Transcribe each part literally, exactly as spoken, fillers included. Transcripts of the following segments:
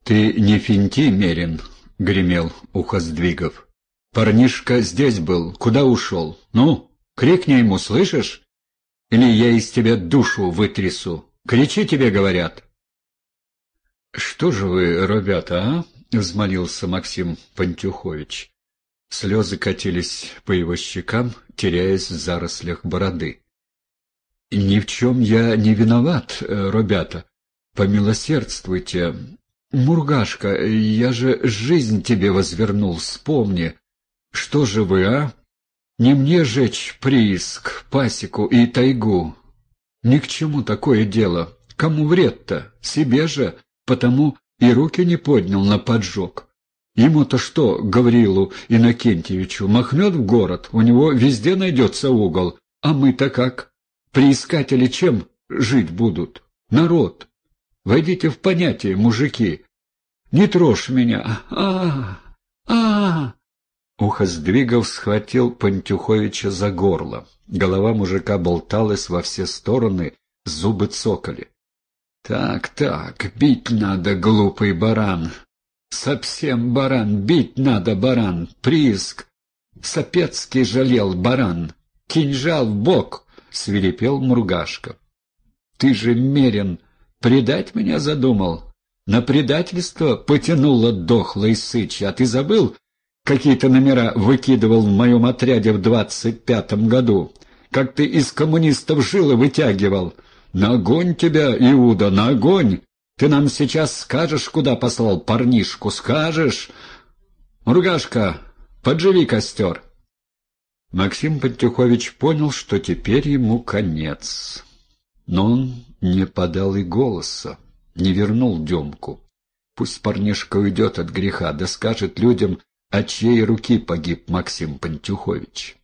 «Ты не финти, Мерин», — гремел Ухоздвигов. «Парнишка здесь был. Куда ушел? Ну, крикни ему, слышишь? Или я из тебя душу вытрясу. Кричи, тебе говорят». «Что же вы, ребята, а?» — взмолился Максим Пантюхович. Слезы катились по его щекам, теряясь в зарослях бороды. «Ни в чем я не виноват, ребята. Помилосердствуйте. Мургашка, я же жизнь тебе возвернул, вспомни. Что же вы, а? Не мне жечь прииск, пасеку и тайгу. Ни к чему такое дело. Кому вред-то? Себе же. Потому и руки не поднял на поджог. Ему-то что, Гаврилу Иннокентьевичу, махнет в город, у него везде найдется угол. А мы-то как? Приискатели чем жить будут? Народ. Войдите в понятие, мужики. Не трожь меня. А, а. Ухоздвигов схватил Пантюховича за горло. Голова мужика болталась во все стороны, зубы цокали. «Так, так, бить надо, глупый баран. Совсем баран, бить надо, баран. Прииск. Сапецкий жалел, баран. Кинжал в бок», — свирепел Мургашка. «Ты же, Мерин, предать меня задумал? На предательство потянуло дохлой сыч, а ты забыл, какие ты номера выкидывал в моем отряде в двадцать пятом году? Как ты из коммунистов жилы вытягивал? На огонь тебя, Иуда, на огонь! Ты нам сейчас скажешь, куда послал парнишку, скажешь? Мургашка, подживи костер!» Максим Пантюхович понял, что теперь ему конец. Но он не подал и голоса, не вернул Демку. Пусть парнишка уйдет от греха, да скажет людям, от чьей руки погиб Максим Пантюхович.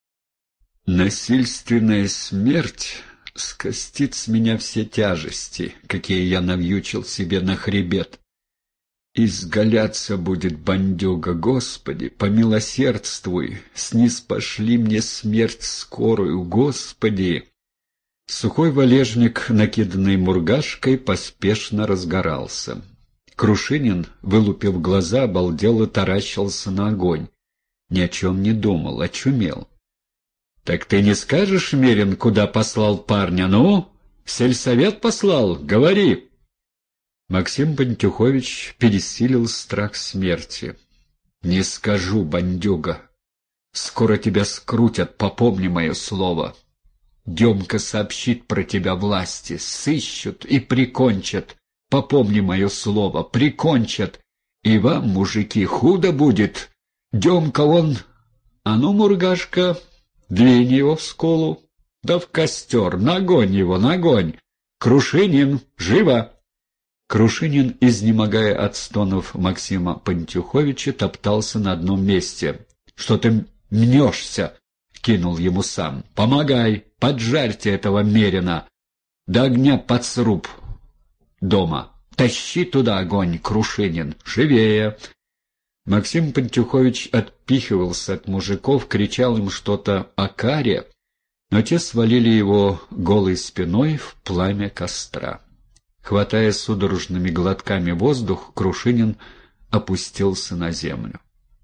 «Насильственная смерть скостит с меня все тяжести, какие я навьючил себе на хребет. Изгаляться будет бандюга, Господи, помилосердствуй, снизпошли мне смерть скорую, Господи!» Сухой валежник, накиданный Мургашкой, поспешно разгорался. Крушинин, вылупив глаза, обалдело таращился на огонь. Ни о чем не думал, очумел. «Так ты не скажешь, Мерин, куда послал парня? Ну, в сельсовет послал? Говори!» Максим Пантюхович пересилил страх смерти. «Не скажу, бандюга. Скоро тебя скрутят, попомни мое слово. Демка сообщит про тебя власти, сыщут и прикончат. Попомни мое слово, прикончат. И вам, мужики, худо будет. Демка он... А ну, Мургашка, двинь его в скулу, да в костер, на огонь его, на огонь. Крушинин, живо!» Крушинин, изнемогая от стонов Максима Пантюховича, топтался на одном месте. «Что ты мнешься?» — кинул ему сам. «Помогай, поджарьте этого Мерина. До огня под сруб дома. Тащи туда огонь, Крушинин, живее!» Максим Пантюхович отпихивался от мужиков, кричал им что-то о каре, но те свалили его голой спиной в пламя костра. Хватая судорожными глотками воздух, Крушинин опустился на землю.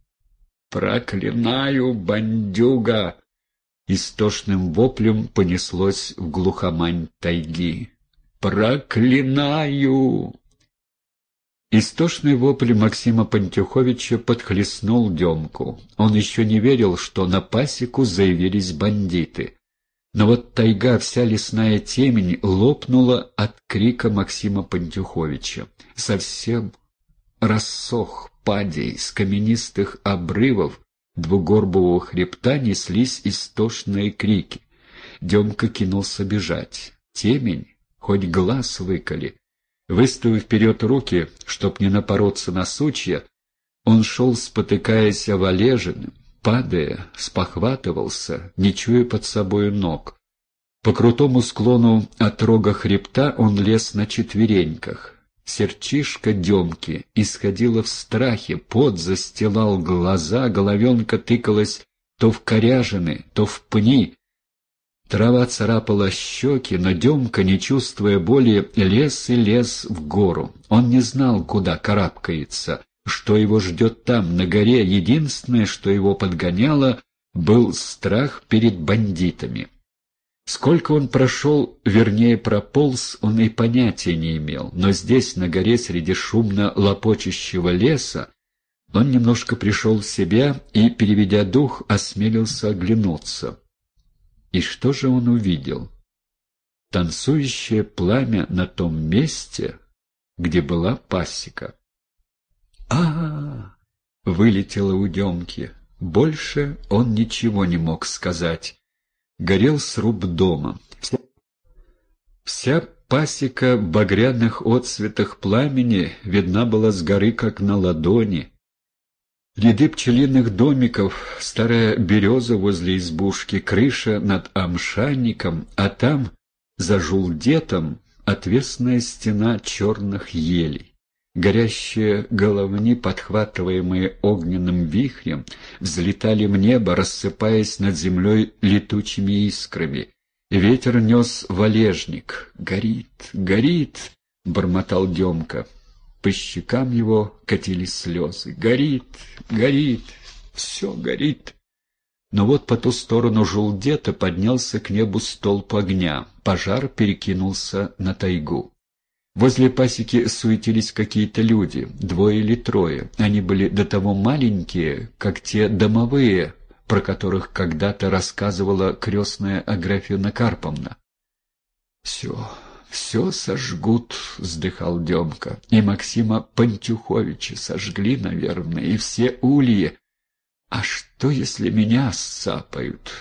«Проклинаю, бандюга!» Истошным воплем понеслось в глухомань тайги. «Проклинаю!» Истошный вопль Максима Пантюховича подхлестнул Демку. Он еще не верил, что на пасеку заявились бандиты. Но вот тайга, вся лесная темень, лопнула от крика Максима Пантюховича. Совсем рассох падей, с каменистых обрывов двугорбового хребта неслись истошные крики. Демка кинулся бежать. Темень, хоть глаз выколи. Выставив вперед руки, чтоб не напороться на сучья, он шел, спотыкаясь о валежины, падая, спохватывался, не чуя под собою ног. По крутому склону отрога хребта он лез на четвереньках. Сердчишка Демки исходила в страхе, пот застилал глаза, головенка тыкалась то в коряжины, то в пни. Трава царапала щеки, но Демка, не чувствуя боли, лез и лез в гору. Он не знал, куда карабкается, что его ждет там, на горе. Единственное, что его подгоняло, был страх перед бандитами. Сколько он прошел, вернее прополз, он и понятия не имел, но здесь, на горе, среди шумно лопочущего леса, он немножко пришел в себя и, переведя дух, осмелился оглянуться. И что же он увидел? Танцующее пламя на том месте, где была пасека. а, -а, -а вылетело у Демки. Больше он ничего не мог сказать. Горел сруб дома. Вся, вся пасека в багряных отцветах пламени видна была с горы, как на ладони. Ряды пчелиных домиков, старая береза возле избушки, крыша над амшанником, а там, за жулдетом, отвесная стена черных елей. Горящие головни, подхватываемые огненным вихрем, взлетали в небо, рассыпаясь над землей летучими искрами. Ветер нес валежник. «Горит, горит!» — бормотал Демка. По щекам его катились слезы. «Горит, горит, все горит!» Но вот по ту сторону жулдета поднялся к небу столб огня. Пожар перекинулся на тайгу. Возле пасеки суетились какие-то люди, двое или трое. Они были до того маленькие, как те домовые, про которых когда-то рассказывала крестная Аграфена Карповна. «Все, все сожгут», — вздыхал Демка. «И Максима Пантюховича сожгли, наверное, и все ульи. А что, если меня сцапают?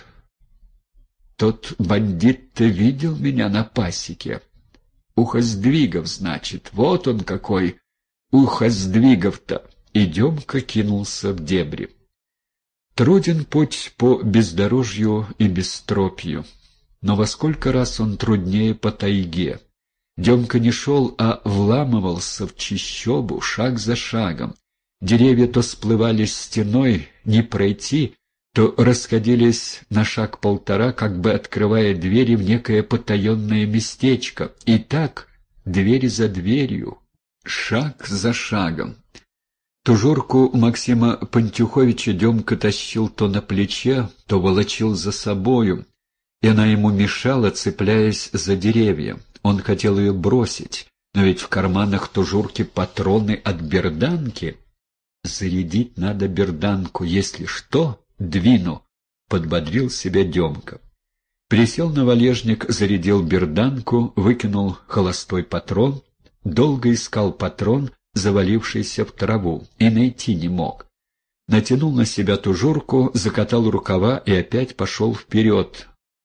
Тот бандит-то видел меня на пасеке. Ухоздвигов, значит, вот он какой, Ухоздвигов-то!» И Демка кинулся в дебри. Труден путь по бездорожью и бестропью, но во сколько раз он труднее по тайге. Демка не шел, а вламывался в чащобу шаг за шагом. Деревья то сплывали стеной, не пройти, то расходились на шаг-полтора, как бы открывая двери в некое потаенное местечко. И так, дверь за дверью, шаг за шагом. Тужурку Максима Пантюховича Демка тащил то на плече, то волочил за собою, и она ему мешала, цепляясь за деревья. Он хотел ее бросить, но ведь в карманах Тужурки патроны от берданки. «Зарядить надо берданку, если что, двину», — подбодрил себя Демка. Присел на валежник, зарядил берданку, выкинул холостой патрон, долго искал патрон, завалившийся в траву, и найти не мог. Натянул на себя тужурку, закатал рукава и опять пошел вперед,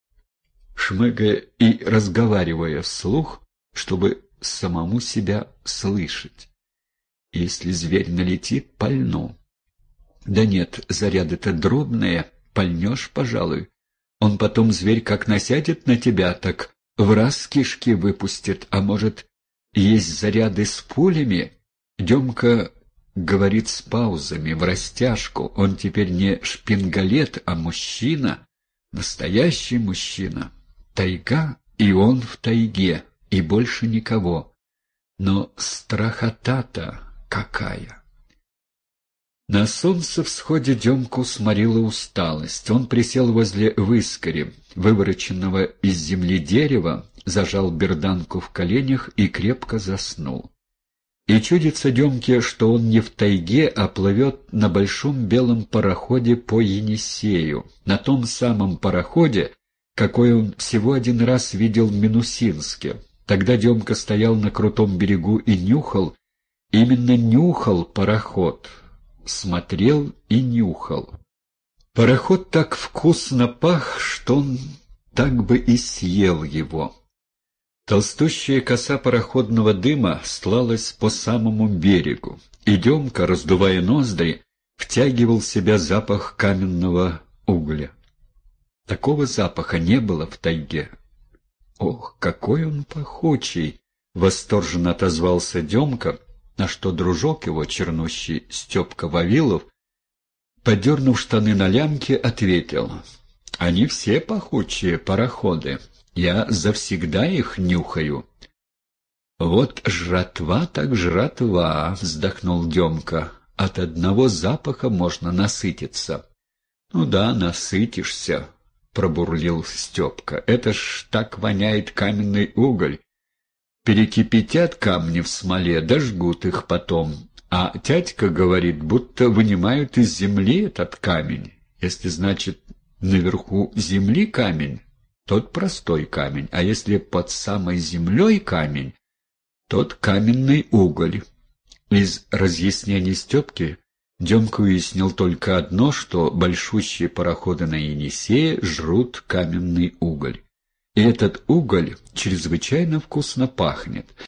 шмыгая и разговаривая вслух, чтобы самому себя слышать. Если зверь налетит, пальну. Да нет, заряды-то дробные, пальнешь, пожалуй. Он потом, зверь, как насядет на тебя, так в раз кишки выпустит, а может, есть заряды с пулями? Демка говорит с паузами, в растяжку. Он теперь не шпингалет, а мужчина, настоящий мужчина. Тайга, и он в тайге, и больше никого. Но страхота-то какая! На солнцевсходе Демку сморила усталость. Он присел возле выскори, вывороченного из земли дерева, зажал берданку в коленях и крепко заснул. И чудится Демке, что он не в тайге, а плывет на большом белом пароходе по Енисею, на том самом пароходе, какой он всего один раз видел в Минусинске. Тогда Демка стоял на крутом берегу и нюхал, именно нюхал пароход, смотрел и нюхал. Пароход так вкусно пах, что он так бы и съел его. Толстущая коса пароходного дыма стлалась по самому берегу, и Демка, раздувая ноздри, втягивал в себя запах каменного угля. Такого запаха не было в тайге. «Ох, какой он пахучий!» — восторженно отозвался Демка, на что дружок его, чернущий Степка Вавилов, подернув штаны на лямке, ответил: Они все пахучие пароходы. Я завсегда их нюхаю. «Вот жратва так жратва», — вздохнул Демка. «От одного запаха можно насытиться». «Ну да, насытишься», — пробурлил Степка. «Это ж так воняет каменный уголь. Перекипятят камни в смоле, дожгут их потом. А тятька говорит, будто вынимают из земли этот камень. Если, значит, наверху земли камень, тот простой камень, а если под самой землей камень, тот каменный уголь». Из разъяснений Степки Демка уяснил только одно, что большущие пароходы на Енисее жрут каменный уголь. И этот уголь чрезвычайно вкусно пахнет.